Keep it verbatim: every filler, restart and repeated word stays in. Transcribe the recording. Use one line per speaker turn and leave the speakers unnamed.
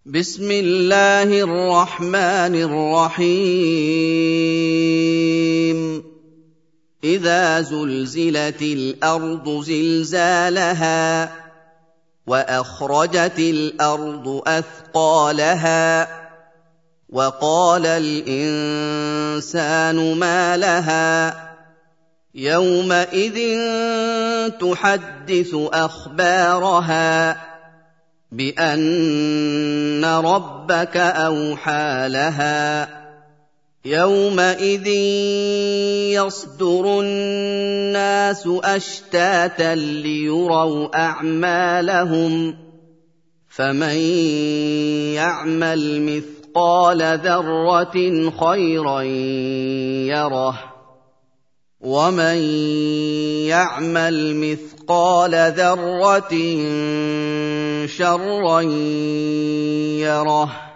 بسم الله الرحمن الرحيم إذا زلزلت الأرض زلزالها وأخرجت الأرض أثقالها وقال الإنسان ما لها يومئذ تحدث أخبارها بأن ربك أوحى لها يومئذ يصدر الناس أشتاتا ليروا أعمالهم فمن يعمل مثقال ذرة خيرا يره ومن يعمل مثقال ذرة شرا يره